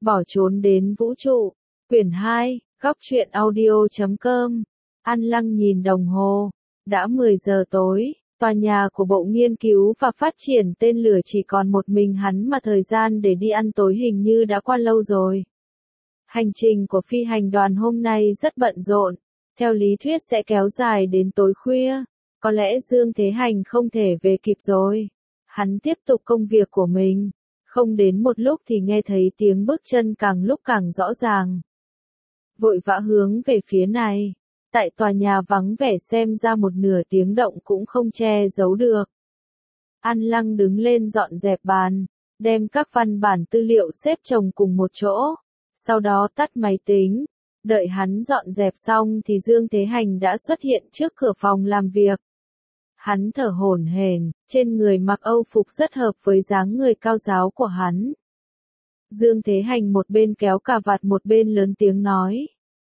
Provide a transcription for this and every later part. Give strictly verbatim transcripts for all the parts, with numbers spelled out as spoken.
Bỏ trốn đến vũ trụ. Quyển hai, góc truyện audio chấm com. An Lăng nhìn đồng hồ. Đã mười giờ tối, tòa nhà của Bộ Nghiên cứu và Phát triển tên lửa chỉ còn một mình hắn mà thời gian để đi ăn tối hình như đã qua lâu rồi. Hành trình của phi hành đoàn hôm nay rất bận rộn, theo lý thuyết sẽ kéo dài đến tối khuya. Có lẽ Dương Thế Hành không thể về kịp rồi. Hắn tiếp tục công việc của mình. Không đến một lúc thì nghe thấy tiếng bước chân càng lúc càng rõ ràng. Vội vã hướng về phía này. Tại tòa nhà vắng vẻ xem ra một nửa tiếng động cũng không che giấu được. An Lăng đứng lên dọn dẹp bàn, đem các văn bản tư liệu xếp chồng cùng một chỗ. Sau đó tắt máy tính. Đợi hắn dọn dẹp xong thì Dương Thế Hành đã xuất hiện trước cửa phòng làm việc. Hắn thở hổn hển, trên người mặc âu phục rất hợp với dáng người cao ráo của hắn. Dương Thế Hành một bên kéo cà vạt một bên lớn tiếng nói.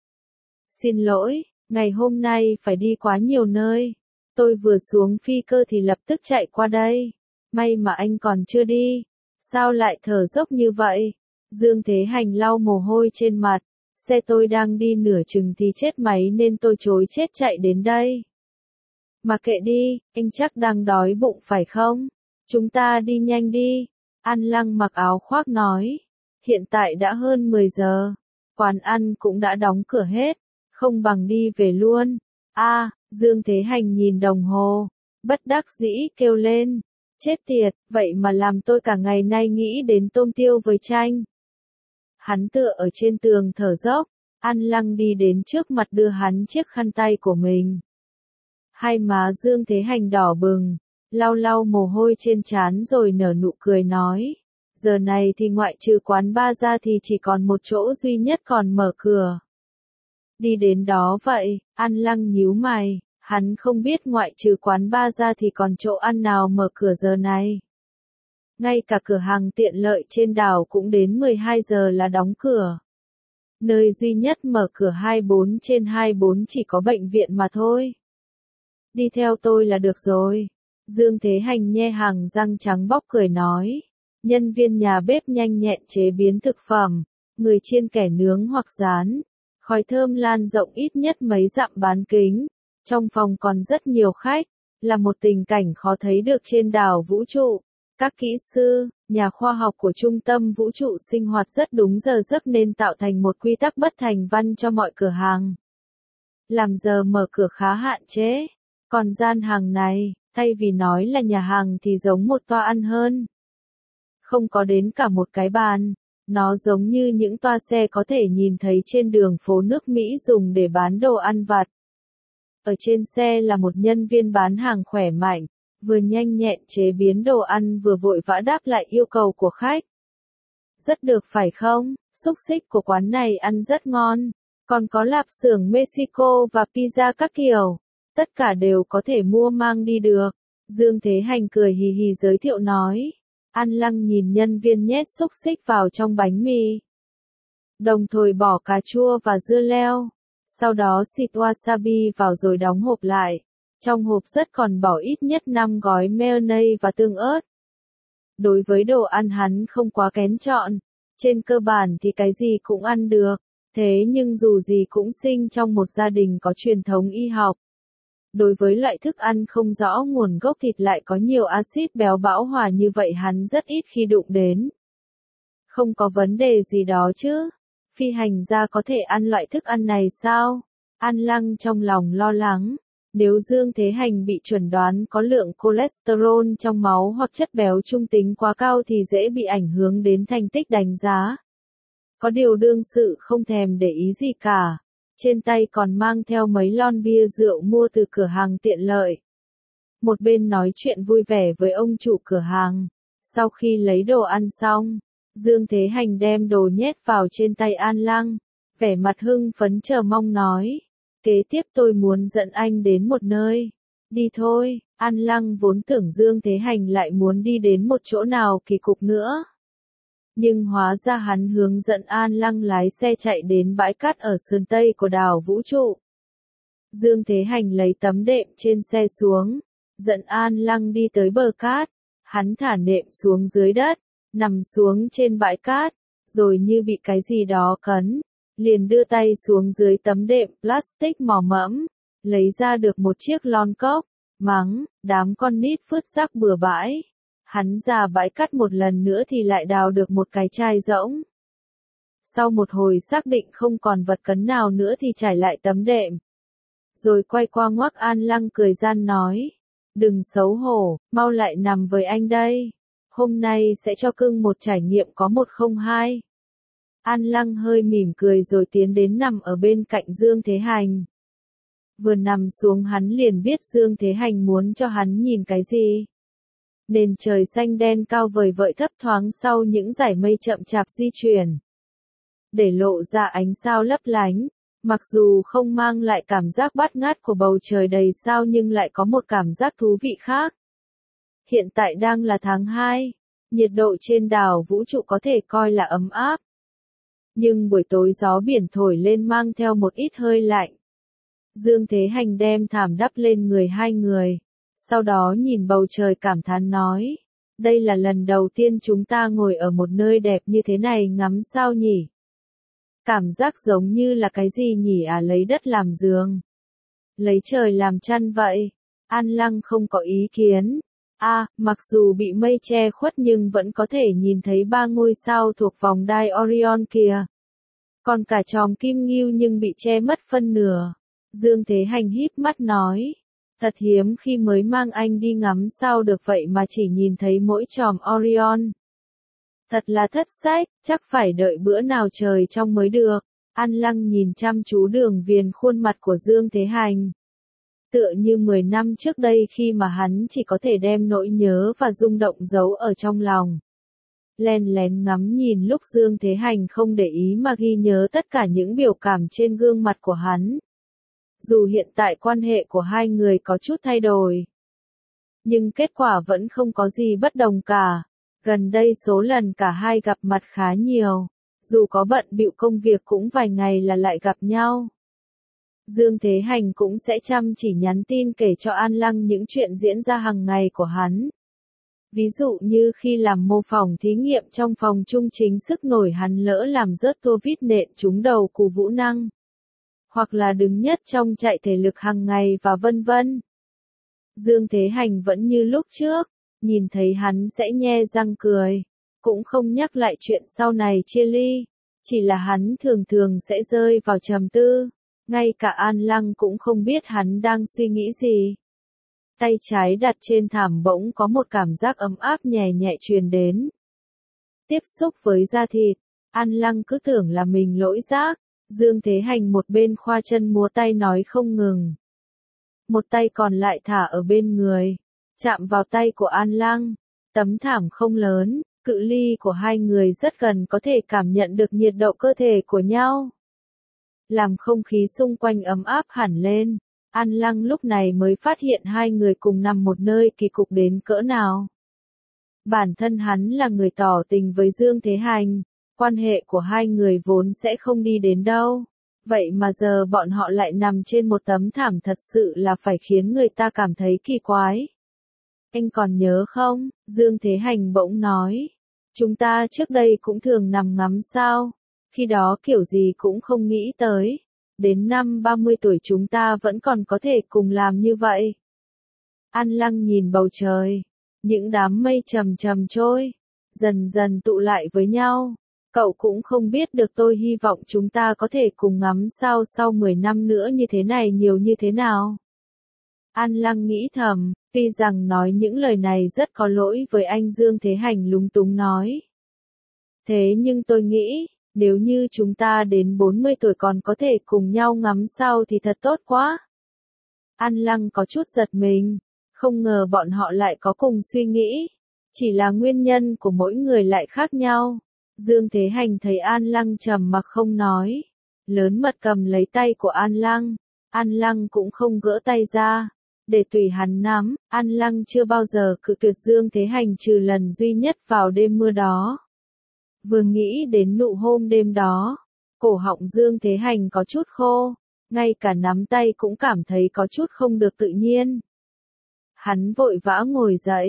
Xin lỗi, ngày hôm nay phải đi quá nhiều nơi. Tôi vừa xuống phi cơ thì lập tức chạy qua đây. May mà anh còn chưa đi. Sao lại thở dốc như vậy? Dương Thế Hành lau mồ hôi trên mặt. Xe tôi đang đi nửa chừng thì chết máy nên tôi trối chết chạy đến đây. Mà kệ đi, anh chắc đang đói bụng phải không? Chúng ta đi nhanh đi. An Lăng mặc áo khoác nói. Hiện tại đã hơn mười giờ. Quán ăn cũng đã đóng cửa hết. Không bằng đi về luôn. A, à, Dương Thế Hành nhìn đồng hồ. Bất đắc dĩ kêu lên. Chết tiệt, vậy mà làm tôi cả ngày nay nghĩ đến tôm tiêu với chanh. Hắn tựa ở trên tường thở dốc. An Lăng đi đến trước mặt đưa hắn chiếc khăn tay của mình. Hai má Dương Thế Hành đỏ bừng, lau lau mồ hôi trên trán rồi nở nụ cười nói. Giờ này thì ngoại trừ quán bar ra thì chỉ còn một chỗ duy nhất còn mở cửa. Đi đến đó vậy, An Lăng nhíu mày, hắn không biết ngoại trừ quán bar ra thì còn chỗ ăn nào mở cửa giờ này. Ngay cả cửa hàng tiện lợi trên đảo cũng đến mười hai giờ là đóng cửa. Nơi duy nhất mở cửa hai mươi bốn trên hai mươi bốn chỉ có bệnh viện mà thôi. Đi theo tôi là được rồi. Dương Thế Hành nhe hàm răng trắng bóc cười nói. Nhân viên nhà bếp nhanh nhẹn chế biến thực phẩm, người chiên kẻ nướng hoặc rán. Khói thơm lan rộng ít nhất mấy dặm bán kính. Trong phòng còn rất nhiều khách, là một tình cảnh khó thấy được trên đảo vũ trụ. Các kỹ sư, nhà khoa học của trung tâm vũ trụ sinh hoạt rất đúng giờ giấc nên tạo thành một quy tắc bất thành văn cho mọi cửa hàng. Làm giờ mở cửa khá hạn chế. Còn gian hàng này, thay vì nói là nhà hàng thì giống một toa ăn hơn. Không có đến cả một cái bàn. Nó giống như những toa xe có thể nhìn thấy trên đường phố nước Mỹ dùng để bán đồ ăn vặt. Ở trên xe là một nhân viên bán hàng khỏe mạnh, vừa nhanh nhẹn chế biến đồ ăn vừa vội vã đáp lại yêu cầu của khách. Rất được phải không? Xúc xích của quán này ăn rất ngon. Còn có lạp xưởng Mexico và pizza các kiểu. Tất cả đều có thể mua mang đi được. Dương Thế Hành cười hì hì giới thiệu nói. An Lăng nhìn nhân viên nhét xúc xích vào trong bánh mì. Đồng thời bỏ cà chua và dưa leo. Sau đó xịt wasabi vào rồi đóng hộp lại. Trong hộp rất còn bỏ ít nhất năm gói mayonnaise và tương ớt. Đối với đồ ăn hắn không quá kén chọn. Trên cơ bản thì cái gì cũng ăn được. Thế nhưng dù gì cũng sinh trong một gia đình có truyền thống y học. Đối với loại thức ăn không rõ nguồn gốc thịt lại có nhiều axit béo bão hòa như vậy hắn rất ít khi đụng đến. Không có vấn đề gì đó chứ. Phi hành gia có thể ăn loại thức ăn này sao? An Lăng trong lòng lo lắng. Nếu Dương Thế Hành bị chuẩn đoán có lượng cholesterol trong máu hoặc chất béo trung tính quá cao thì dễ bị ảnh hưởng đến thành tích đánh giá. Có điều đương sự không thèm để ý gì cả. Trên tay còn mang theo mấy lon bia rượu mua từ cửa hàng tiện lợi. Một bên nói chuyện vui vẻ với ông chủ cửa hàng. Sau khi lấy đồ ăn xong, Dương Thế Hành đem đồ nhét vào trên tay An Lăng. Vẻ mặt hưng phấn chờ mong nói. Kế tiếp tôi muốn dẫn anh đến một nơi. Đi thôi, An Lăng vốn tưởng Dương Thế Hành lại muốn đi đến một chỗ nào kỳ cục nữa. Nhưng hóa ra hắn hướng dẫn An Lăng lái xe chạy đến bãi cát ở sườn tây của đảo vũ trụ. Dương Thế Hành lấy tấm đệm trên xe xuống, dẫn An Lăng đi tới bờ cát. Hắn thả nệm xuống dưới đất, nằm xuống trên bãi cát, rồi như bị cái gì đó cấn, liền đưa tay xuống dưới tấm đệm plastic màu mẫm, lấy ra được một chiếc lon cốc, mắng, đám con nít vứt rác bừa bãi. Hắn ra bãi cát một lần nữa thì lại đào được một cái chai rỗng. Sau một hồi xác định không còn vật cấn nào nữa thì trải lại tấm đệm. Rồi quay qua ngoắc An Lăng cười gian nói, đừng xấu hổ, mau lại nằm với anh đây. Hôm nay sẽ cho cưng một trải nghiệm có một không hai. An Lăng hơi mỉm cười rồi tiến đến nằm ở bên cạnh Dương Thế Hành. Vừa nằm xuống hắn liền biết Dương Thế Hành muốn cho hắn nhìn cái gì. Nền trời xanh đen cao vời vợi thấp thoáng sau những dải mây chậm chạp di chuyển, để lộ ra ánh sao lấp lánh, mặc dù không mang lại cảm giác bát ngát của bầu trời đầy sao nhưng lại có một cảm giác thú vị khác. Hiện tại đang là tháng hai, nhiệt độ trên đảo vũ trụ có thể coi là ấm áp. Nhưng buổi tối gió biển thổi lên mang theo một ít hơi lạnh. Dương Thế Hành đem thảm đắp lên người hai người, sau đó nhìn bầu trời cảm thán nói, đây là lần đầu tiên chúng ta ngồi ở một nơi đẹp như thế này ngắm sao nhỉ. Cảm giác giống như là cái gì nhỉ à, lấy đất làm giường, lấy trời làm chăn vậy. An Lăng không có ý kiến. A, à, mặc dù bị mây che khuất nhưng vẫn có thể nhìn thấy ba ngôi sao thuộc vòng đai Orion kìa. Còn cả chòm kim ngưu nhưng bị che mất phân nửa. Dương Thế Hành híp mắt nói, thật hiếm khi mới mang anh đi ngắm sao được vậy mà chỉ nhìn thấy mỗi chòm Orion. Thật là thất sách, chắc phải đợi bữa nào trời trong mới được. An Lăng nhìn chăm chú đường viền khuôn mặt của Dương Thế Hành. Tựa như mười năm trước đây khi mà hắn chỉ có thể đem nỗi nhớ và rung động giấu ở trong lòng. Len lén ngắm nhìn lúc Dương Thế Hành không để ý mà ghi nhớ tất cả những biểu cảm trên gương mặt của hắn. Dù hiện tại quan hệ của hai người có chút thay đổi, nhưng kết quả vẫn không có gì bất đồng cả. Gần đây số lần cả hai gặp mặt khá nhiều, dù có bận bịu công việc cũng vài ngày là lại gặp nhau. Dương Thế Hành cũng sẽ chăm chỉ nhắn tin kể cho An Lăng những chuyện diễn ra hàng ngày của hắn. Ví dụ như khi làm mô phỏng thí nghiệm trong phòng trung chính sức nổi hắn lỡ làm rớt tua vít nện trúng đầu Cù Vũ Năng. Hoặc là đứng nhất trong chạy thể lực hàng ngày và vân vân. Dương Thế Hành vẫn như lúc trước, nhìn thấy hắn sẽ nhe răng cười, cũng không nhắc lại chuyện sau này chia ly, chỉ là hắn thường thường sẽ rơi vào trầm tư, ngay cả An Lăng cũng không biết hắn đang suy nghĩ gì. Tay trái đặt trên thảm bỗng có một cảm giác ấm áp nhẹ nhẹ truyền đến. Tiếp xúc với da thịt, An Lăng cứ tưởng là mình lỗi giác. Dương Thế Hành một bên khoa chân múa tay nói không ngừng. Một tay còn lại thả ở bên người, chạm vào tay của An Lăng. Tấm thảm không lớn, cự ly của hai người rất gần có thể cảm nhận được nhiệt độ cơ thể của nhau. Làm không khí xung quanh ấm áp hẳn lên, An Lăng lúc này mới phát hiện hai người cùng nằm một nơi kỳ cục đến cỡ nào. Bản thân hắn là người tỏ tình với Dương Thế Hành. Quan hệ của hai người vốn sẽ không đi đến đâu. Vậy mà giờ bọn họ lại nằm trên một tấm thảm thật sự là phải khiến người ta cảm thấy kỳ quái. Anh còn nhớ không? Dương Thế Hành bỗng nói. Chúng ta trước đây cũng thường nằm ngắm sao. Khi đó kiểu gì cũng không nghĩ tới. Đến năm ba mươi tuổi chúng ta vẫn còn có thể cùng làm như vậy. An Lăng nhìn bầu trời. Những đám mây trầm trầm trôi. Dần dần tụ lại với nhau. Cậu cũng không biết được tôi hy vọng chúng ta có thể cùng ngắm sao sau mười năm nữa như thế này nhiều như thế nào. An Lăng nghĩ thầm, tuy rằng nói những lời này rất có lỗi với anh Dương Thế Hành lúng túng nói. Thế nhưng tôi nghĩ, nếu như chúng ta đến bốn mươi tuổi còn có thể cùng nhau ngắm sao thì thật tốt quá. An Lăng có chút giật mình, không ngờ bọn họ lại có cùng suy nghĩ. Chỉ là nguyên nhân của mỗi người lại khác nhau. Dương Thế Hành thấy An Lăng trầm mặc không nói, lớn mật cầm lấy tay của An Lăng, An Lăng cũng không gỡ tay ra, để tùy hắn nắm. An Lăng chưa bao giờ cự tuyệt Dương Thế Hành trừ lần duy nhất vào đêm mưa đó. Vừa nghĩ đến nụ hôn đêm đó, cổ họng Dương Thế Hành có chút khô, ngay cả nắm tay cũng cảm thấy có chút không được tự nhiên. Hắn vội vã ngồi dậy,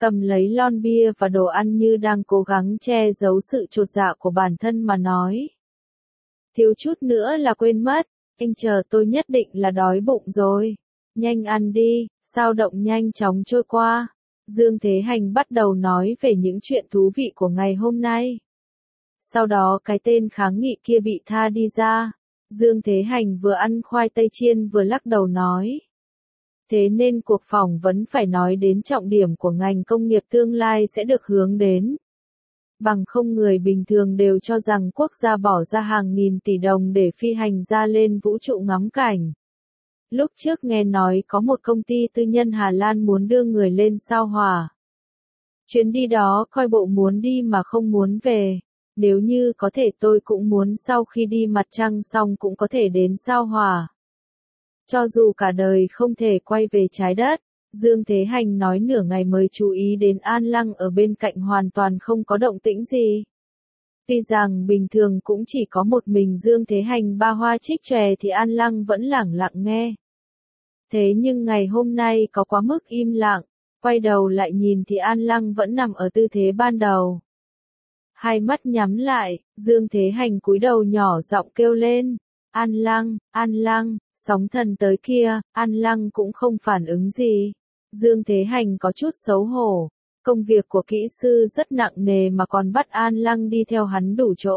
cầm lấy lon bia và đồ ăn như đang cố gắng che giấu sự chột dạ của bản thân mà nói. Thiếu chút nữa là quên mất, anh chờ tôi nhất định là đói bụng rồi. Nhanh ăn đi, sao động nhanh chóng trôi qua. Dương Thế Hành bắt đầu nói về những chuyện thú vị của ngày hôm nay. Sau đó cái tên kháng nghị kia bị tha đi ra. Dương Thế Hành vừa ăn khoai tây chiên vừa lắc đầu nói. Thế nên cuộc phỏng vấn phải nói đến trọng điểm của ngành công nghiệp tương lai sẽ được hướng đến. Bằng không người bình thường đều cho rằng quốc gia bỏ ra hàng nghìn tỷ đồng để phi hành gia lên vũ trụ ngắm cảnh. Lúc trước nghe nói có một công ty tư nhân Hà Lan muốn đưa người lên sao Hỏa. Chuyến đi đó coi bộ muốn đi mà không muốn về. Nếu như có thể tôi cũng muốn sau khi đi mặt trăng xong cũng có thể đến sao Hỏa. Cho dù cả đời không thể quay về trái đất, Dương Thế Hành nói nửa ngày mới chú ý đến An Lăng ở bên cạnh hoàn toàn không có động tĩnh gì. Tuy rằng bình thường cũng chỉ có một mình Dương Thế Hành ba hoa trích chòe thì An Lăng vẫn lẳng lặng nghe. Thế nhưng ngày hôm nay có quá mức im lặng, quay đầu lại nhìn thì An Lăng vẫn nằm ở tư thế ban đầu. Hai mắt nhắm lại, Dương Thế Hành cúi đầu nhỏ giọng kêu lên, An Lăng, An Lăng, sóng thần tới kia, An Lăng cũng không phản ứng gì. Dương Thế Hành có chút xấu hổ, công việc của kỹ sư rất nặng nề mà còn bắt An Lăng đi theo hắn đủ chỗ.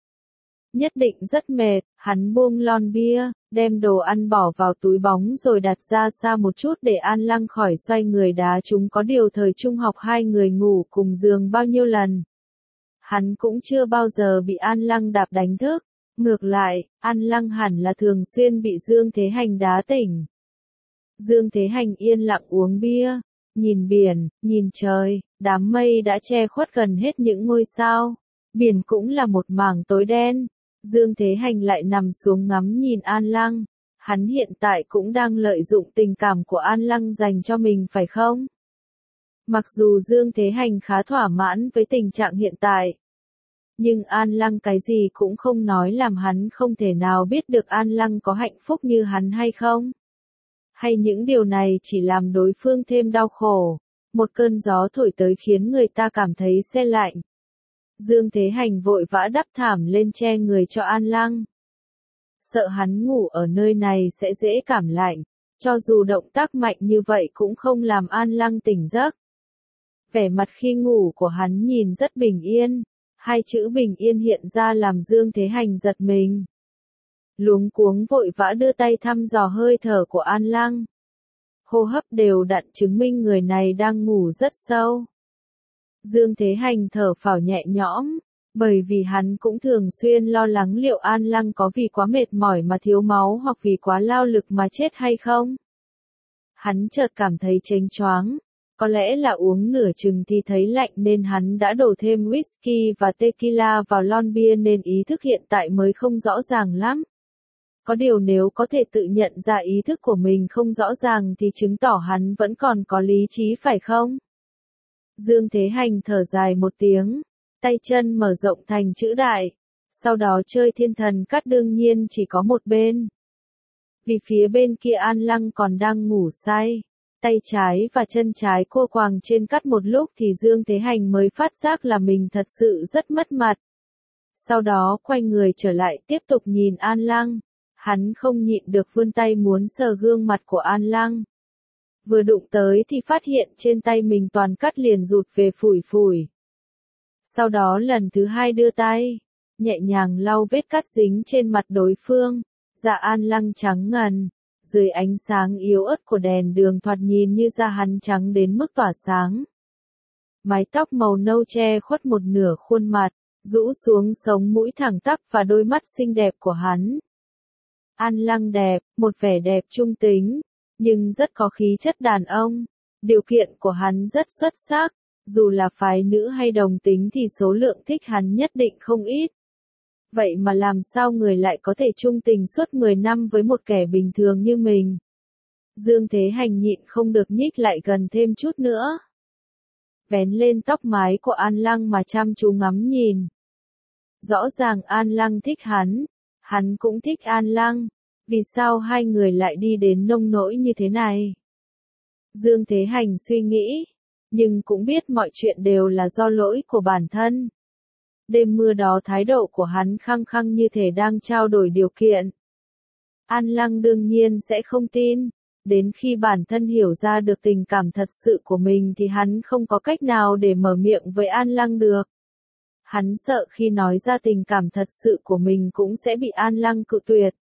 Nhất định rất mệt, hắn buông lon bia, đem đồ ăn bỏ vào túi bóng rồi đặt ra xa một chút để An Lăng khỏi xoay người đá chúng có điều thời trung học hai người ngủ cùng giường bao nhiêu lần. Hắn cũng chưa bao giờ bị An Lăng đạp đánh thức, ngược lại, An Lăng hẳn là thường xuyên bị Dương Thế Hành đá tỉnh. Dương Thế Hành yên lặng uống bia, nhìn biển, nhìn trời, đám mây đã che khuất gần hết những ngôi sao. Biển cũng là một mảng tối đen. Dương Thế Hành lại nằm xuống ngắm nhìn An Lăng. Hắn hiện tại cũng đang lợi dụng tình cảm của An Lăng dành cho mình phải không? Mặc dù Dương Thế Hành khá thỏa mãn với tình trạng hiện tại, nhưng An Lăng cái gì cũng không nói làm hắn không thể nào biết được An Lăng có hạnh phúc như hắn hay không. Hay những điều này chỉ làm đối phương thêm đau khổ. Một cơn gió thổi tới khiến người ta cảm thấy se lạnh. Dương Thế Hành vội vã đắp thảm lên che người cho An Lăng. Sợ hắn ngủ ở nơi này sẽ dễ cảm lạnh, cho dù động tác mạnh như vậy cũng không làm An Lăng tỉnh giấc. Vẻ mặt khi ngủ của hắn nhìn rất bình yên, hai chữ bình yên hiện ra làm Dương Thế Hành giật mình. Luống cuống vội vã đưa tay thăm dò hơi thở của An Lăng. Hô hấp đều đặn chứng minh người này đang ngủ rất sâu. Dương Thế Hành thở phào nhẹ nhõm, bởi vì hắn cũng thường xuyên lo lắng liệu An Lăng có vì quá mệt mỏi mà thiếu máu hoặc vì quá lao lực mà chết hay không. Hắn chợt cảm thấy chênh choáng, có lẽ là uống nửa chừng thì thấy lạnh nên hắn đã đổ thêm whisky và tequila vào lon bia nên ý thức hiện tại mới không rõ ràng lắm. Có điều nếu có thể tự nhận ra ý thức của mình không rõ ràng thì chứng tỏ hắn vẫn còn có lý trí phải không? Dương Thế Hành thở dài một tiếng, tay chân mở rộng thành chữ đại, sau đó chơi thiên thần cắt đương nhiên chỉ có một bên. Vì phía bên kia An Lăng còn đang ngủ say, tay trái và chân trái cô quàng trên cắt một lúc thì Dương Thế Hành mới phát giác là mình thật sự rất mất mặt. Sau đó quay người trở lại tiếp tục nhìn An Lăng, hắn không nhịn được vươn tay muốn sờ gương mặt của An Lăng. Vừa đụng tới thì phát hiện trên tay mình toàn cắt liền rụt về phủi phủi. Sau đó lần thứ hai đưa tay, nhẹ nhàng lau vết cắt dính trên mặt đối phương, da An Lăng trắng ngần, dưới ánh sáng yếu ớt của đèn đường thoạt nhìn như da hắn trắng đến mức tỏa sáng. Mái tóc màu nâu che khuất một nửa khuôn mặt, rũ xuống sống mũi thẳng tắp và đôi mắt xinh đẹp của hắn. An Lăng đẹp, một vẻ đẹp trung tính, nhưng rất có khí chất đàn ông. Điều kiện của hắn rất xuất sắc, dù là phái nữ hay đồng tính thì số lượng thích hắn nhất định không ít. Vậy mà làm sao người lại có thể trung tình suốt mười năm với một kẻ bình thường như mình? Dương Thế Hành nhịn không được nhích lại gần thêm chút nữa. Vén lên tóc mái của An Lăng mà chăm chú ngắm nhìn. Rõ ràng An Lăng thích hắn, hắn cũng thích An Lăng. Vì sao hai người lại đi đến nông nỗi như thế này? Dương Thế Hành suy nghĩ. nhưng cũng biết mọi chuyện đều là do lỗi của bản thân. Đêm mưa đó thái độ của hắn khăng khăng như thể đang trao đổi điều kiện. An Lăng đương nhiên sẽ không tin. Đến khi bản thân hiểu ra được tình cảm thật sự của mình thì hắn không có cách nào để mở miệng với An Lăng được. Hắn sợ khi nói ra tình cảm thật sự của mình cũng sẽ bị An Lăng cự tuyệt.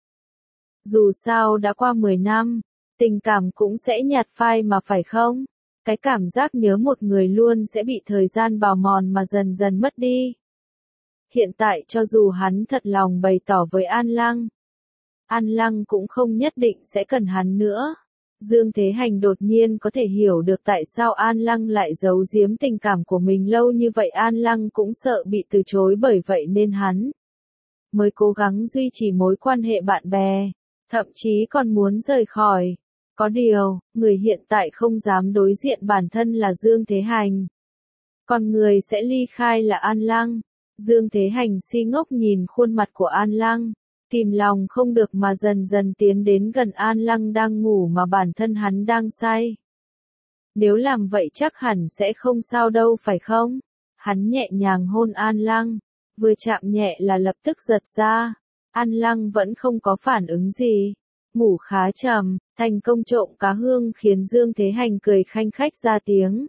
Dù sao đã qua mười năm, tình cảm cũng sẽ nhạt phai mà phải không? Cái cảm giác nhớ một người luôn sẽ bị thời gian bào mòn mà dần dần mất đi. Hiện tại cho dù hắn thật lòng bày tỏ với An Lăng, An Lăng cũng không nhất định sẽ cần hắn nữa. Dương Thế Hành đột nhiên có thể hiểu được tại sao An Lăng lại giấu giếm tình cảm của mình lâu như vậy. An Lăng cũng sợ bị từ chối, bởi vậy nên hắn mới cố gắng duy trì mối quan hệ bạn bè, thậm chí còn muốn rời khỏi. Có điều, người hiện tại không dám đối diện bản thân là Dương Thế Hành. Còn người sẽ ly khai là An Lăng. Dương Thế Hành si ngốc nhìn khuôn mặt của An Lăng, kìm lòng không được mà dần dần tiến đến gần An Lăng đang ngủ mà bản thân hắn đang say. Nếu làm vậy chắc hẳn sẽ không sao đâu phải không? Hắn nhẹ nhàng hôn An Lăng, vừa chạm nhẹ là lập tức giật ra. An Lăng vẫn không có phản ứng gì, ngủ khá trầm. Thành công trộm cá hương khiến Dương Thế Hành cười khanh khách ra tiếng.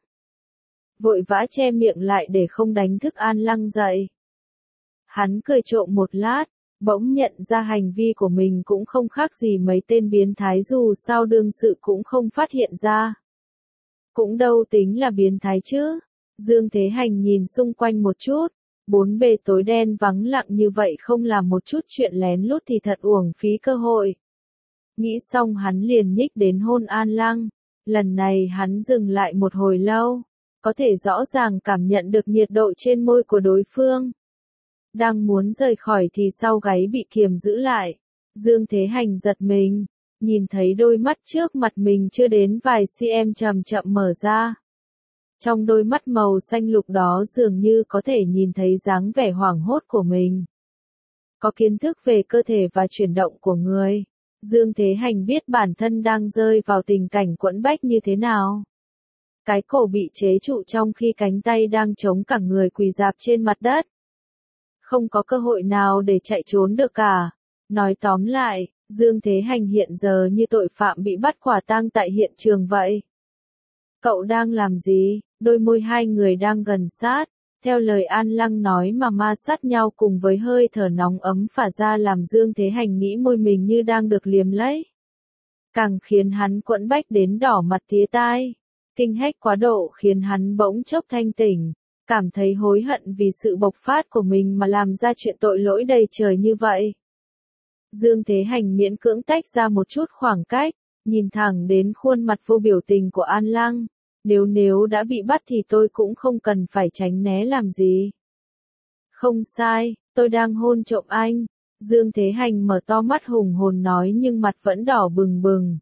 Vội vã che miệng lại để không đánh thức An Lăng dậy. Hắn cười trộm một lát, bỗng nhận ra hành vi của mình cũng không khác gì mấy tên biến thái, dù sao đương sự cũng không phát hiện ra. Cũng đâu tính là biến thái chứ. Dương Thế Hành nhìn xung quanh một chút, bốn bề tối đen vắng lặng như vậy, không làm một chút chuyện lén lút thì thật uổng phí cơ hội. Nghĩ xong hắn liền nhích đến hôn An Lăng. Lần này hắn dừng lại một hồi lâu, có thể rõ ràng cảm nhận được nhiệt độ trên môi của đối phương. Đang muốn rời khỏi thì sau gáy bị kiềm giữ lại. Dương Thế Hành giật mình, nhìn thấy đôi mắt trước mặt mình chưa đến vài cm chậm chậm mở ra. Trong đôi mắt màu xanh lục đó dường như có thể nhìn thấy dáng vẻ hoảng hốt của mình. Có kiến thức về cơ thể và chuyển động của người, Dương Thế Hành biết bản thân đang rơi vào tình cảnh quẫn bách như thế nào. Cái cổ bị chế trụ trong khi cánh tay đang chống cả người quỳ rạp trên mặt đất. Không có cơ hội nào để chạy trốn được cả. Nói tóm lại, Dương Thế Hành hiện giờ như tội phạm bị bắt quả tang tại hiện trường vậy. Cậu đang làm gì? Đôi môi hai người đang gần sát. Theo lời An Lăng nói mà ma sát nhau cùng với hơi thở nóng ấm phả ra làm Dương Thế Hành nghĩ môi mình như đang được liếm lấy. Càng khiến hắn quẫn bách đến đỏ mặt tía tai. Kinh hách quá độ khiến hắn bỗng chốc thanh tỉnh, cảm thấy hối hận vì sự bộc phát của mình mà làm ra chuyện tội lỗi đầy trời như vậy. Dương Thế Hành miễn cưỡng tách ra một chút khoảng cách, nhìn thẳng đến khuôn mặt vô biểu tình của An Lăng. Nếu nếu đã bị bắt thì tôi cũng không cần phải tránh né làm gì. Không sai, tôi đang hôn trộm anh. Dương Thế Hành mở to mắt hùng hồn nói nhưng mặt vẫn đỏ bừng bừng.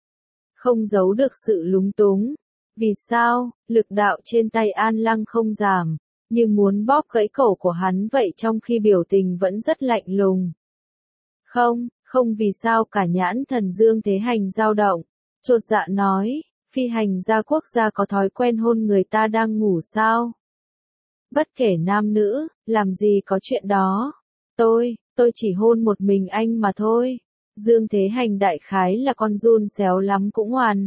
Không giấu được sự lúng túng. Vì sao? Lực đạo trên tay An Lăng không giảm, như muốn bóp gãy cổ của hắn vậy, trong khi biểu tình vẫn rất lạnh lùng. Không, không vì sao cả. Nhãn thần Dương Thế Hành dao động, chột dạ nói, phi hành gia quốc gia có thói quen hôn người ta đang ngủ sao? Bất kể nam nữ, làm gì có chuyện đó. Tôi, tôi chỉ hôn một mình anh mà thôi. Dương Thế Hành đại khái là con giun xéo lắm cũng hoàn.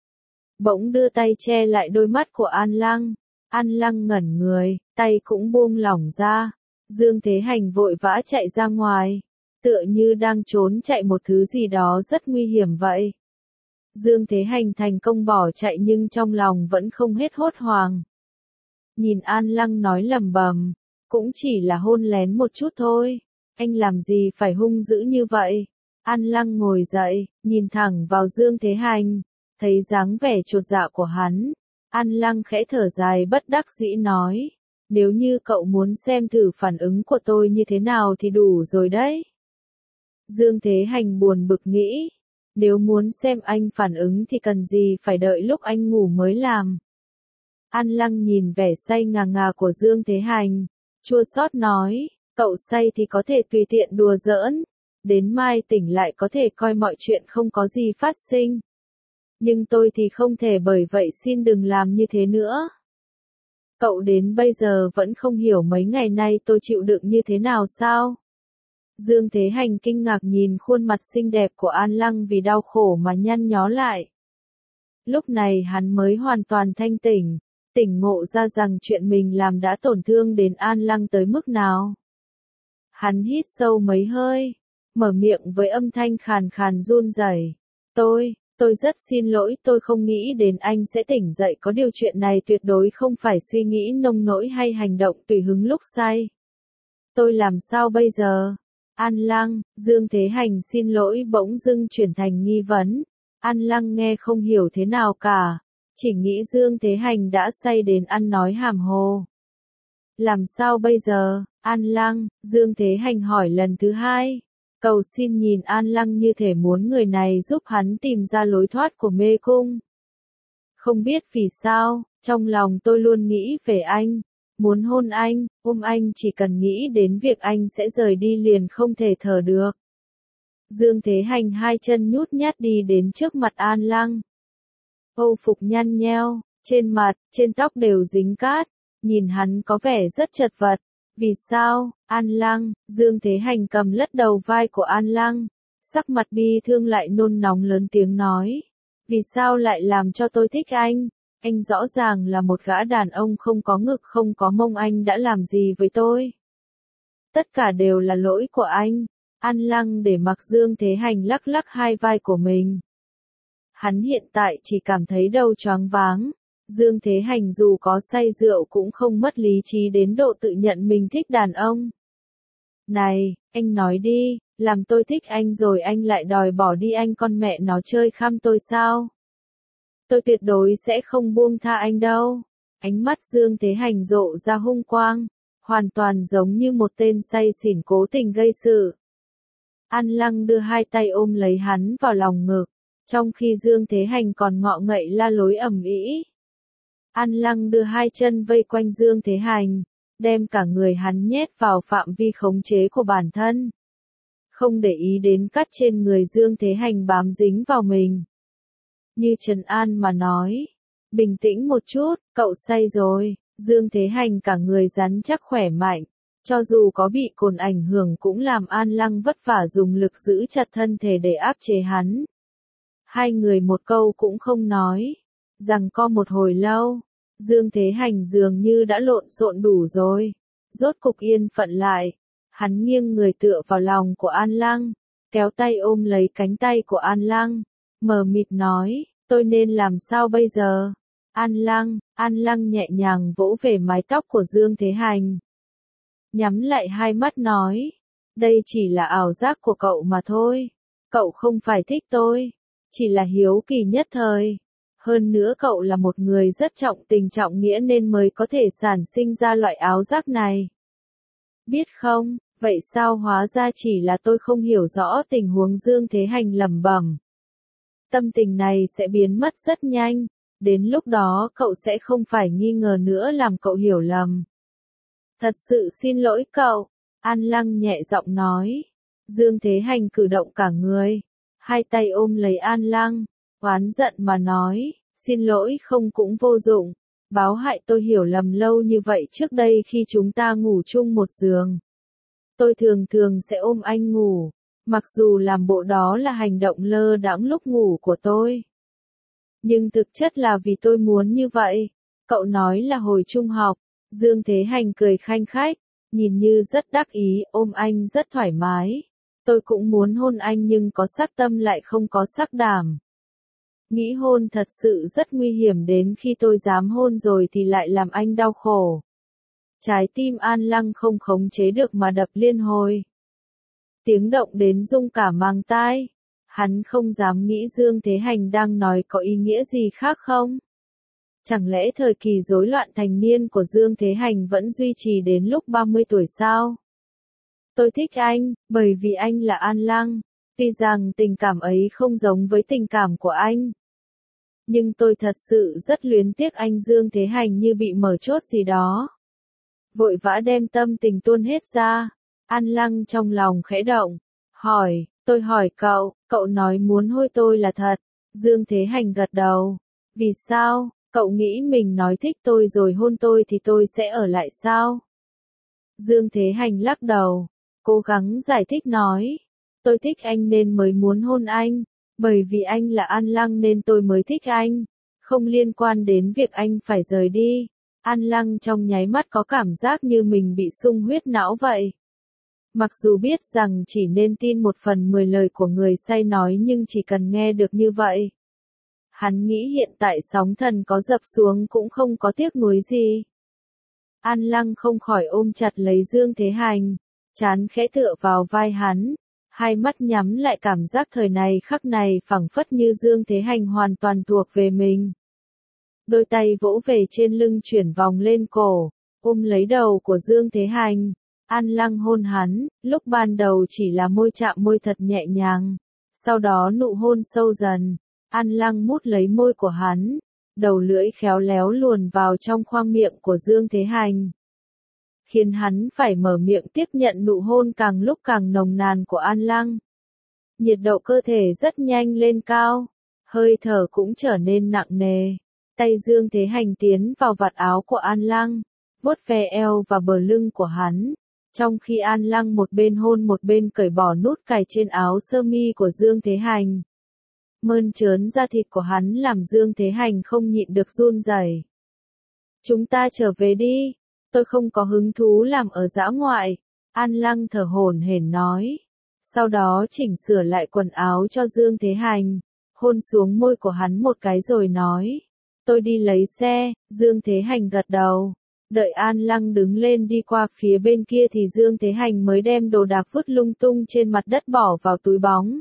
Bỗng đưa tay che lại đôi mắt của An Lăng. An Lăng ngẩn người, tay cũng buông lỏng ra. Dương Thế Hành vội vã chạy ra ngoài, tựa như đang trốn chạy một thứ gì đó rất nguy hiểm vậy. Dương Thế Hành thành công bỏ chạy nhưng trong lòng vẫn không hết hốt hoảng. Nhìn An Lăng nói lẩm bẩm, cũng chỉ là hôn lén một chút thôi, anh làm gì phải hung dữ như vậy. An Lăng ngồi dậy, nhìn thẳng vào Dương Thế Hành, thấy dáng vẻ chột dạ của hắn. An Lăng khẽ thở dài bất đắc dĩ nói, nếu như cậu muốn xem thử phản ứng của tôi như thế nào thì đủ rồi đấy. Dương Thế Hành buồn bực nghĩ, nếu muốn xem anh phản ứng thì cần gì phải đợi lúc anh ngủ mới làm. An Lăng nhìn vẻ say ngà ngà của Dương Thế Hành, chua xót nói, cậu say thì có thể tùy tiện đùa giỡn, đến mai tỉnh lại có thể coi mọi chuyện không có gì phát sinh. Nhưng tôi thì không thể, bởi vậy xin đừng làm như thế nữa. Cậu đến bây giờ vẫn không hiểu mấy ngày nay tôi chịu đựng như thế nào sao? Dương Thế Hành kinh ngạc nhìn khuôn mặt xinh đẹp của An Lăng vì đau khổ mà nhăn nhó lại. Lúc này hắn mới hoàn toàn thanh tỉnh, tỉnh ngộ ra rằng chuyện mình làm đã tổn thương đến An Lăng tới mức nào. Hắn hít sâu mấy hơi, mở miệng với âm thanh khàn khàn run rẩy. Tôi, tôi rất xin lỗi, tôi không nghĩ đến anh sẽ tỉnh dậy, có điều chuyện này tuyệt đối không phải suy nghĩ nông nỗi hay hành động tùy hứng lúc say. Tôi làm sao bây giờ? An Lăng, Dương Thế Hành xin lỗi bỗng dưng chuyển thành nghi vấn. An Lăng nghe không hiểu thế nào cả, chỉ nghĩ Dương Thế Hành đã say đến ăn nói hàm hồ. Làm sao bây giờ? An Lăng, Dương Thế Hành hỏi lần thứ hai. Cầu xin nhìn An Lăng như thể muốn người này giúp hắn tìm ra lối thoát của mê cung. Không biết vì sao, trong lòng tôi luôn nghĩ về anh, muốn hôn anh, ôm anh, chỉ cần nghĩ đến việc anh sẽ rời đi liền không thể thở được. Dương Thế Hành hai chân nhút nhát đi đến trước mặt An Lăng. Âu phục nhăn nheo, trên mặt, trên tóc đều dính cát, nhìn hắn có vẻ rất chật vật. Vì sao? An Lăng, Dương Thế Hành cầm lất đầu vai của An Lăng, sắc mặt bi thương lại nôn nóng lớn tiếng nói. Vì sao lại làm cho tôi thích anh? Anh rõ ràng là một gã đàn ông không có ngực không có mông, anh đã làm gì với tôi? Tất cả đều là lỗi của anh. An Lăng để mặc Dương Thế Hành lắc lắc hai vai của mình. Hắn hiện tại chỉ cảm thấy đầu choáng váng. Dương Thế Hành dù có say rượu cũng không mất lý trí đến độ tự nhận mình thích đàn ông. Này, anh nói đi, làm tôi thích anh rồi anh lại đòi bỏ đi, anh con mẹ nó chơi khăm tôi sao? Tôi tuyệt đối sẽ không buông tha anh đâu. Ánh mắt Dương Thế Hành rộ ra hung quang, hoàn toàn giống như một tên say xỉn cố tình gây sự. An Lăng đưa hai tay ôm lấy hắn vào lòng ngực, trong khi Dương Thế Hành còn ngọ ngậy la lối ầm ĩ. An Lăng đưa hai chân vây quanh Dương Thế Hành, đem cả người hắn nhét vào phạm vi khống chế của bản thân. Không để ý đến cắt trên người Dương Thế Hành bám dính vào mình. Như trấn an mà nói, bình tĩnh một chút, cậu say rồi. Dương Thế Hành cả người rắn chắc khỏe mạnh, cho dù có bị cồn ảnh hưởng cũng làm An Lăng vất vả dùng lực giữ chặt thân thể để áp chế hắn. Hai người một câu cũng không nói, rằng co một hồi lâu, Dương Thế Hành dường như đã lộn xộn đủ rồi, rốt cục yên phận lại, hắn nghiêng người tựa vào lòng của An Lăng, kéo tay ôm lấy cánh tay của An Lăng, mờ mịt nói, tôi nên làm sao bây giờ? An Lăng, An Lăng nhẹ nhàng vỗ về mái tóc của Dương Thế Hành. Nhắm lại hai mắt nói, đây chỉ là ảo giác của cậu mà thôi, cậu không phải thích tôi, chỉ là hiếu kỳ nhất thời. Hơn nữa cậu là một người rất trọng tình trọng nghĩa nên mới có thể sản sinh ra loại ảo giác này. Biết không, vậy sao hóa ra chỉ là tôi không hiểu rõ tình huống, Dương Thế Hành lẩm bẩm. Tâm tình này sẽ biến mất rất nhanh, đến lúc đó cậu sẽ không phải nghi ngờ nữa làm cậu hiểu lầm. Thật sự xin lỗi cậu, An Lăng nhẹ giọng nói. Dương Thế Hành cử động cả người, hai tay ôm lấy An Lăng, oán giận mà nói, xin lỗi không cũng vô dụng, báo hại tôi hiểu lầm lâu như vậy. Trước đây khi chúng ta ngủ chung một giường, tôi thường thường sẽ ôm anh ngủ, mặc dù làm bộ đó là hành động lơ đãng lúc ngủ của tôi. Nhưng thực chất là vì tôi muốn như vậy. Cậu nói là hồi trung học. Dương Thế Hành cười khanh khách, nhìn như rất đắc ý, ôm anh rất thoải mái. Tôi cũng muốn hôn anh nhưng có sắc tâm lại không có sắc đảm. Nghĩ hôn thật sự rất nguy hiểm, đến khi tôi dám hôn rồi thì lại làm anh đau khổ. Trái tim An Lăng không khống chế được mà đập liên hồi. Tiếng động đến rung cả mang tai. Hắn không dám nghĩ Dương Thế Hành đang nói có ý nghĩa gì khác không? Chẳng lẽ thời kỳ rối loạn thành niên của Dương Thế Hành vẫn duy trì đến lúc ba mươi tuổi sao? Tôi thích anh, bởi vì anh là An Lăng. Tuy rằng tình cảm ấy không giống với tình cảm của anh. Nhưng tôi thật sự rất luyến tiếc anh. Dương Thế Hành như bị mở chốt gì đó. Vội vã đem tâm tình tuôn hết ra. An Lăng trong lòng khẽ động. Hỏi, tôi hỏi cậu, cậu nói muốn hôn tôi là thật. Dương Thế Hành gật đầu. Vì sao? Cậu nghĩ mình nói thích tôi rồi hôn tôi thì tôi sẽ ở lại sao? Dương Thế Hành lắc đầu, cố gắng giải thích nói. Tôi thích anh nên mới muốn hôn anh, bởi vì anh là An Lăng nên tôi mới thích anh, không liên quan đến việc anh phải rời đi. An Lăng trong nháy mắt có cảm giác như mình bị sung huyết não vậy. Mặc dù biết rằng chỉ nên tin một phần mười lời của người say nói nhưng chỉ cần nghe được như vậy. Hắn nghĩ hiện tại sóng thần có dập xuống cũng không có tiếc nuối gì. An Lăng không khỏi ôm chặt lấy Dương Thế Hành, trán khẽ tựa vào vai hắn, hai mắt nhắm lại cảm giác thời này khắc này phẳng phất như Dương Thế Hành hoàn toàn thuộc về mình. Đôi tay vỗ về trên lưng chuyển vòng lên cổ, ôm lấy đầu của Dương Thế Hành. An Lăng hôn hắn, lúc ban đầu chỉ là môi chạm môi thật nhẹ nhàng, sau đó nụ hôn sâu dần. An Lăng mút lấy môi của hắn, đầu lưỡi khéo léo luồn vào trong khoang miệng của Dương Thế Hành, khiến hắn phải mở miệng tiếp nhận nụ hôn càng lúc càng nồng nàn của An Lăng. Nhiệt độ cơ thể rất nhanh lên cao, hơi thở cũng trở nên nặng nề. Tay Dương Thế Hành tiến vào vạt áo của An Lăng, vuốt ve eo và bờ lưng của hắn, trong khi An Lăng một bên hôn một bên cởi bỏ nút cài trên áo sơ mi của Dương Thế Hành. Mơn trớn da thịt của hắn làm Dương Thế Hành không nhịn được run rẩy. Chúng ta trở về đi, tôi không có hứng thú làm ở dã ngoại, An Lăng thở hổn hển nói. Sau đó chỉnh sửa lại quần áo cho Dương Thế Hành, hôn xuống môi của hắn một cái rồi nói. Tôi đi lấy xe, Dương Thế Hành gật đầu. Đợi An Lăng đứng lên đi qua phía bên kia thì Dương Thế Hành mới đem đồ đạc vứt lung tung trên mặt đất bỏ vào túi bóng.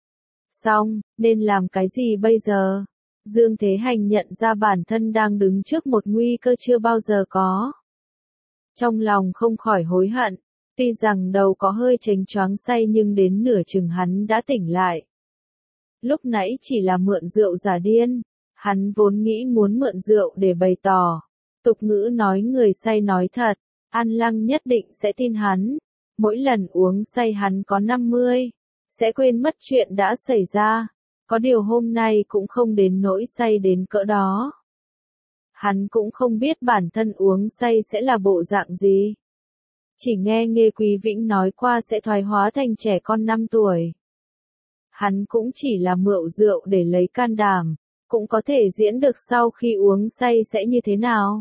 Xong, nên làm cái gì bây giờ? Dương Thế Hành nhận ra bản thân đang đứng trước một nguy cơ chưa bao giờ có. Trong lòng không khỏi hối hận, tuy rằng đầu có hơi chênh choáng say nhưng đến nửa chừng hắn đã tỉnh lại. Lúc nãy chỉ là mượn rượu giả điên, hắn vốn nghĩ muốn mượn rượu để bày tỏ. Tục ngữ nói người say nói thật, An Lăng nhất định sẽ tin hắn. Mỗi lần uống say hắn có năm mươi, sẽ quên mất chuyện đã xảy ra. Có điều hôm nay cũng không đến nỗi say đến cỡ đó. Hắn cũng không biết bản thân uống say sẽ là bộ dạng gì. Chỉ nghe Nghê Quý Vĩnh nói qua sẽ thoái hóa thành trẻ con năm tuổi. Hắn cũng chỉ là mượn rượu để lấy can đảm, cũng có thể diễn được sau khi uống say sẽ như thế nào.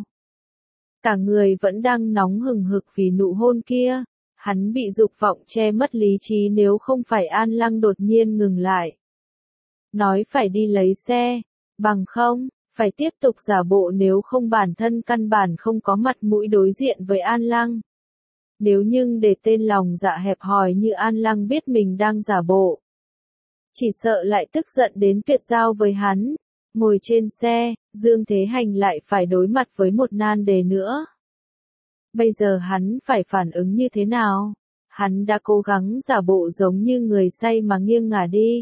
Cả người vẫn đang nóng hừng hực vì nụ hôn kia, hắn bị dục vọng che mất lý trí nếu không phải An Lăng đột nhiên ngừng lại. Nói phải đi lấy xe, bằng không, phải tiếp tục giả bộ nếu không bản thân căn bản không có mặt mũi đối diện với An Lăng. Nếu nhưng để tên lòng dạ hẹp hòi như An Lăng biết mình đang giả bộ, chỉ sợ lại tức giận đến tuyệt giao với hắn. Ngồi trên xe, Dương Thế Hành lại phải đối mặt với một nan đề nữa. Bây giờ hắn phải phản ứng như thế nào? Hắn đã cố gắng giả bộ giống như người say mà nghiêng ngả đi.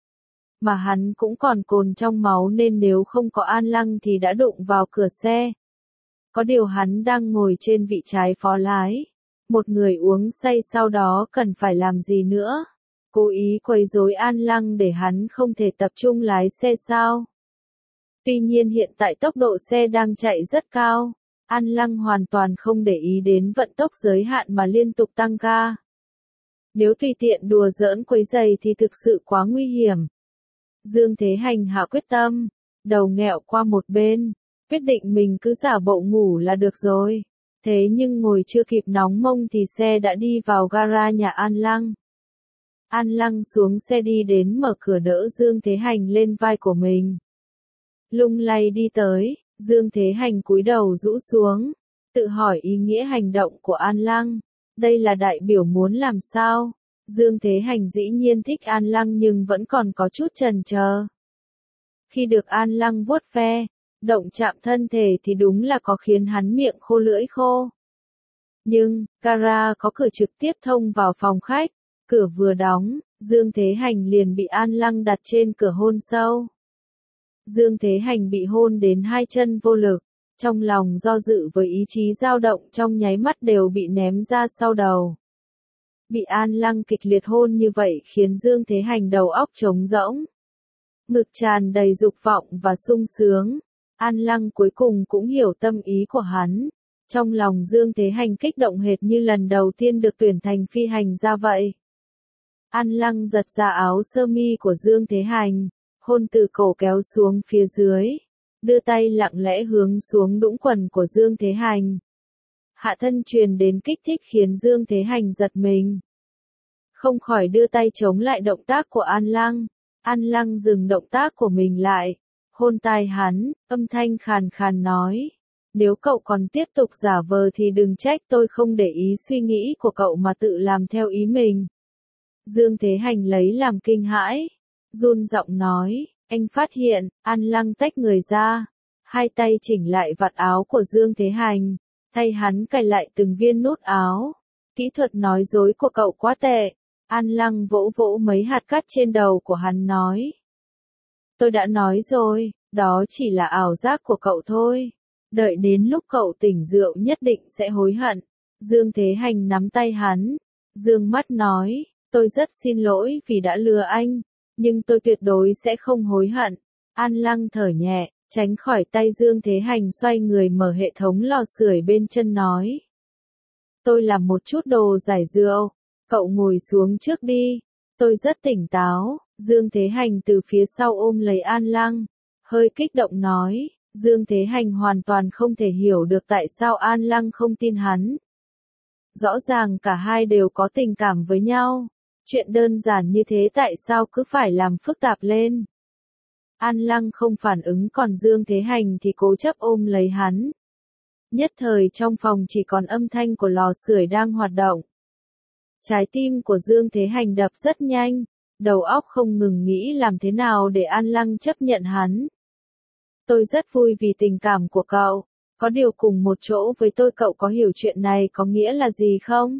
Mà hắn cũng còn cồn trong máu nên nếu không có An Lăng thì đã đụng vào cửa xe. Có điều hắn đang ngồi trên vị trái phó lái. Một người uống say sau đó cần phải làm gì nữa? Cố ý quấy rối An Lăng để hắn không thể tập trung lái xe sao? Tuy nhiên hiện tại tốc độ xe đang chạy rất cao. An Lăng hoàn toàn không để ý đến vận tốc giới hạn mà liên tục tăng ga. Nếu tùy tiện đùa giỡn quấy giày thì thực sự quá nguy hiểm. Dương Thế Hành hạ quyết tâm, đầu nghẹo qua một bên, quyết định mình cứ giả bộ ngủ là được rồi. Thế nhưng ngồi chưa kịp nóng mông thì xe đã đi vào gara nhà An Lăng. An Lăng xuống xe đi đến mở cửa đỡ Dương Thế Hành lên vai của mình. Lung lay đi tới, Dương Thế Hành cúi đầu rũ xuống, tự hỏi ý nghĩa hành động của An Lăng. Đây là đại biểu muốn làm sao? Dương Thế Hành dĩ nhiên thích An Lăng nhưng vẫn còn có chút chần chờ. Khi được An Lăng vuốt ve, động chạm thân thể thì đúng là có khiến hắn miệng khô lưỡi khô. Nhưng, gara có cửa trực tiếp thông vào phòng khách, cửa vừa đóng, Dương Thế Hành liền bị An Lăng đặt trên cửa hôn sâu. Dương Thế Hành bị hôn đến hai chân vô lực, trong lòng do dự với ý chí dao động trong nháy mắt đều bị ném ra sau đầu. Bị An Lăng kịch liệt hôn như vậy khiến Dương Thế Hành đầu óc trống rỗng. Ngực tràn đầy dục vọng và sung sướng, An Lăng cuối cùng cũng hiểu tâm ý của hắn. Trong lòng Dương Thế Hành kích động hệt như lần đầu tiên được tuyển thành phi hành gia vậy. An Lăng giật ra áo sơ mi của Dương Thế Hành, hôn từ cổ kéo xuống phía dưới, đưa tay lặng lẽ hướng xuống đũng quần của Dương Thế Hành. Hạ thân truyền đến kích thích khiến Dương Thế Hành giật mình. Không khỏi đưa tay chống lại động tác của An Lăng. An Lăng dừng động tác của mình lại, hôn tai hắn, âm thanh khàn khàn nói. Nếu cậu còn tiếp tục giả vờ thì đừng trách tôi không để ý suy nghĩ của cậu mà tự làm theo ý mình. Dương Thế Hành lấy làm kinh hãi, run giọng nói, anh phát hiện. An Lăng tách người ra, hai tay chỉnh lại vạt áo của Dương Thế Hành, thay hắn cài lại từng viên nút áo. Kỹ thuật nói dối của cậu quá tệ. An Lăng vỗ vỗ mấy hạt cát trên đầu của hắn nói. Tôi đã nói rồi, đó chỉ là ảo giác của cậu thôi. Đợi đến lúc cậu tỉnh rượu nhất định sẽ hối hận. Dương Thế Hành nắm tay hắn, dương mắt nói, tôi rất xin lỗi vì đã lừa anh, nhưng tôi tuyệt đối sẽ không hối hận. An Lăng thở nhẹ, tránh khỏi tay Dương Thế Hành, xoay người mở hệ thống lò sưởi bên chân nói. Tôi làm một chút đồ giải rượu, cậu ngồi xuống trước đi, tôi rất tỉnh táo. Dương Thế Hành từ phía sau ôm lấy An Lăng, hơi kích động nói. Dương Thế Hành hoàn toàn không thể hiểu được tại sao An Lăng không tin hắn. Rõ ràng cả hai đều có tình cảm với nhau. Chuyện đơn giản như thế tại sao cứ phải làm phức tạp lên. An Lăng không phản ứng, còn Dương Thế Hành thì cố chấp ôm lấy hắn. Nhất thời trong phòng chỉ còn âm thanh của lò sưởi đang hoạt động. Trái tim của Dương Thế Hành đập rất nhanh, đầu óc không ngừng nghĩ làm thế nào để An Lăng chấp nhận hắn. Tôi rất vui vì tình cảm của cậu, có điều cùng một chỗ với tôi cậu có hiểu chuyện này có nghĩa là gì không?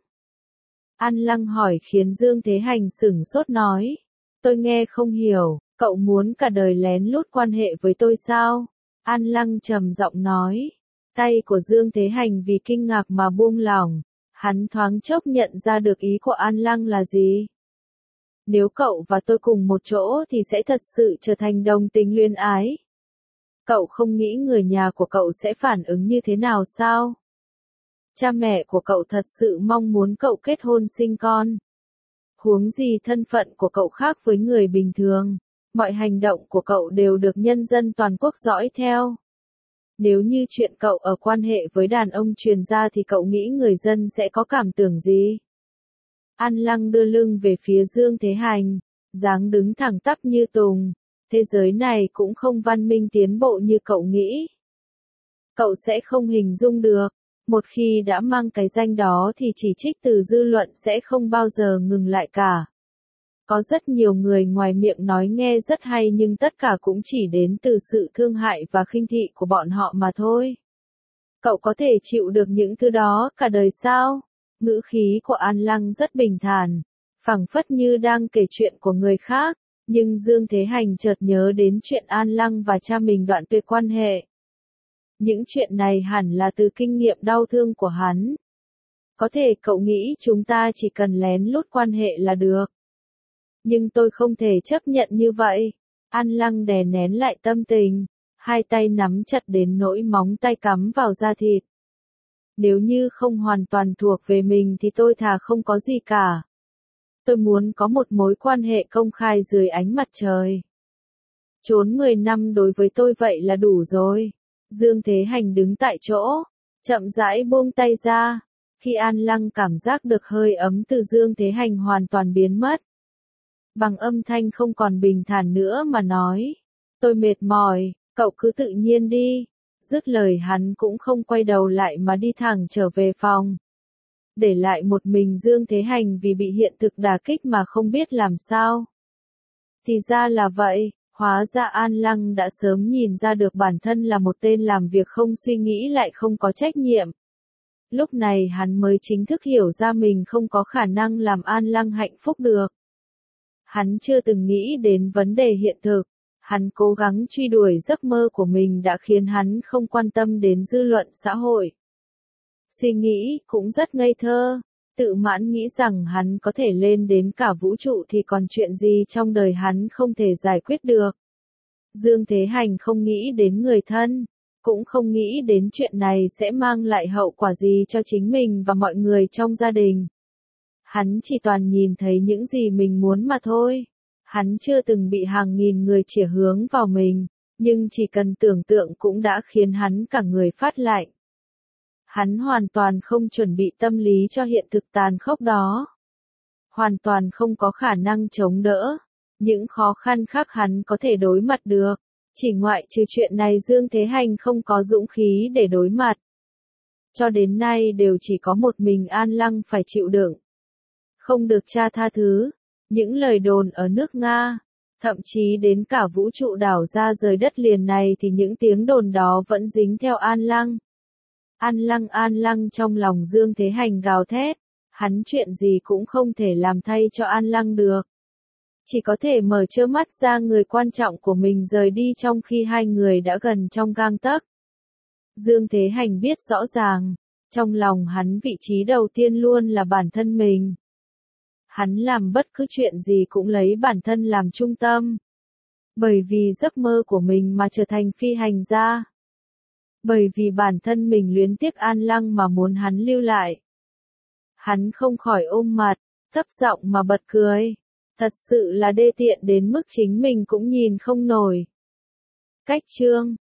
An Lăng hỏi khiến Dương Thế Hành sửng sốt nói. Tôi nghe không hiểu, cậu muốn cả đời lén lút quan hệ với tôi sao? An Lăng trầm giọng nói. Tay của Dương Thế Hành vì kinh ngạc mà buông lỏng, hắn thoáng chốc nhận ra được ý của An Lăng là gì. Nếu cậu và tôi cùng một chỗ thì sẽ thật sự trở thành đồng tình luyến ái. Cậu không nghĩ người nhà của cậu sẽ phản ứng như thế nào sao? Cha mẹ của cậu thật sự mong muốn cậu kết hôn sinh con. Huống gì thân phận của cậu khác với người bình thường, mọi hành động của cậu đều được nhân dân toàn quốc dõi theo. Nếu như chuyện cậu ở quan hệ với đàn ông truyền ra thì cậu nghĩ người dân sẽ có cảm tưởng gì? An Lăng đưa lưng về phía Dương Thế Hành, dáng đứng thẳng tắp như tùng. Thế giới này cũng không văn minh tiến bộ như cậu nghĩ. Cậu sẽ không hình dung được. Một khi đã mang cái danh đó thì chỉ trích từ dư luận sẽ không bao giờ ngừng lại cả. Có rất nhiều người ngoài miệng nói nghe rất hay nhưng tất cả cũng chỉ đến từ sự thương hại và khinh thị của bọn họ mà thôi. Cậu có thể chịu được những thứ đó cả đời sao? Ngữ khí của An Lăng rất bình thản, phảng phất như đang kể chuyện của người khác. Nhưng Dương Thế Hành chợt nhớ đến chuyện An Lăng và cha mình đoạn tuyệt quan hệ. Những chuyện này hẳn là từ kinh nghiệm đau thương của hắn. Có thể cậu nghĩ chúng ta chỉ cần lén lút quan hệ là được. Nhưng tôi không thể chấp nhận như vậy. An Lăng đè nén lại tâm tình, hai tay nắm chặt đến nỗi móng tay cắm vào da thịt. Nếu như không hoàn toàn thuộc về mình thì tôi thà không có gì cả. Tôi muốn có một mối quan hệ công khai dưới ánh mặt trời. Trốn mười năm đối với tôi vậy là đủ rồi. Dương Thế Hành đứng tại chỗ, chậm rãi buông tay ra. Khi An Lăng cảm giác được hơi ấm từ Dương Thế Hành hoàn toàn biến mất. Bằng âm thanh không còn bình thản nữa mà nói. Tôi mệt mỏi, cậu cứ tự nhiên đi. Dứt lời hắn cũng không quay đầu lại mà đi thẳng trở về phòng. Để lại một mình Dương Thế Hành vì bị hiện thực đả kích mà không biết làm sao. Thì ra là vậy, hóa ra An Lăng đã sớm nhìn ra được bản thân là một tên làm việc không suy nghĩ lại không có trách nhiệm. Lúc này hắn mới chính thức hiểu ra mình không có khả năng làm An Lăng hạnh phúc được. Hắn chưa từng nghĩ đến vấn đề hiện thực, hắn cố gắng truy đuổi giấc mơ của mình đã khiến hắn không quan tâm đến dư luận xã hội. Suy nghĩ cũng rất ngây thơ, tự mãn nghĩ rằng hắn có thể lên đến cả vũ trụ thì còn chuyện gì trong đời hắn không thể giải quyết được. Dương Thế Hành không nghĩ đến người thân, cũng không nghĩ đến chuyện này sẽ mang lại hậu quả gì cho chính mình và mọi người trong gia đình. Hắn chỉ toàn nhìn thấy những gì mình muốn mà thôi. Hắn chưa từng bị hàng nghìn người chĩa hướng vào mình, nhưng chỉ cần tưởng tượng cũng đã khiến hắn cả người phát lạnh. Hắn hoàn toàn không chuẩn bị tâm lý cho hiện thực tàn khốc đó. Hoàn toàn không có khả năng chống đỡ. Những khó khăn khác hắn có thể đối mặt được. Chỉ ngoại trừ chuyện này Dương Thế Hành không có dũng khí để đối mặt. Cho đến nay đều chỉ có một mình An Lăng phải chịu đựng. Không được cha tha thứ. Những lời đồn ở nước Nga, thậm chí đến cả vũ trụ đảo ra rời đất liền này thì những tiếng đồn đó vẫn dính theo An Lăng. An Lăng An Lăng trong lòng Dương Thế Hành gào thét, hắn chuyện gì cũng không thể làm thay cho An Lăng được. Chỉ có thể mở trơ mắt ra người quan trọng của mình rời đi trong khi hai người đã gần trong gang tấc. Dương Thế Hành biết rõ ràng, trong lòng hắn vị trí đầu tiên luôn là bản thân mình. Hắn làm bất cứ chuyện gì cũng lấy bản thân làm trung tâm. Bởi vì giấc mơ của mình mà trở thành phi hành gia. Bởi vì bản thân mình luyến tiếc An Lăng mà muốn hắn lưu lại. Hắn không khỏi ôm mặt, thấp giọng mà bật cười. Thật sự là đê tiện đến mức chính mình cũng nhìn không nổi. Cách chương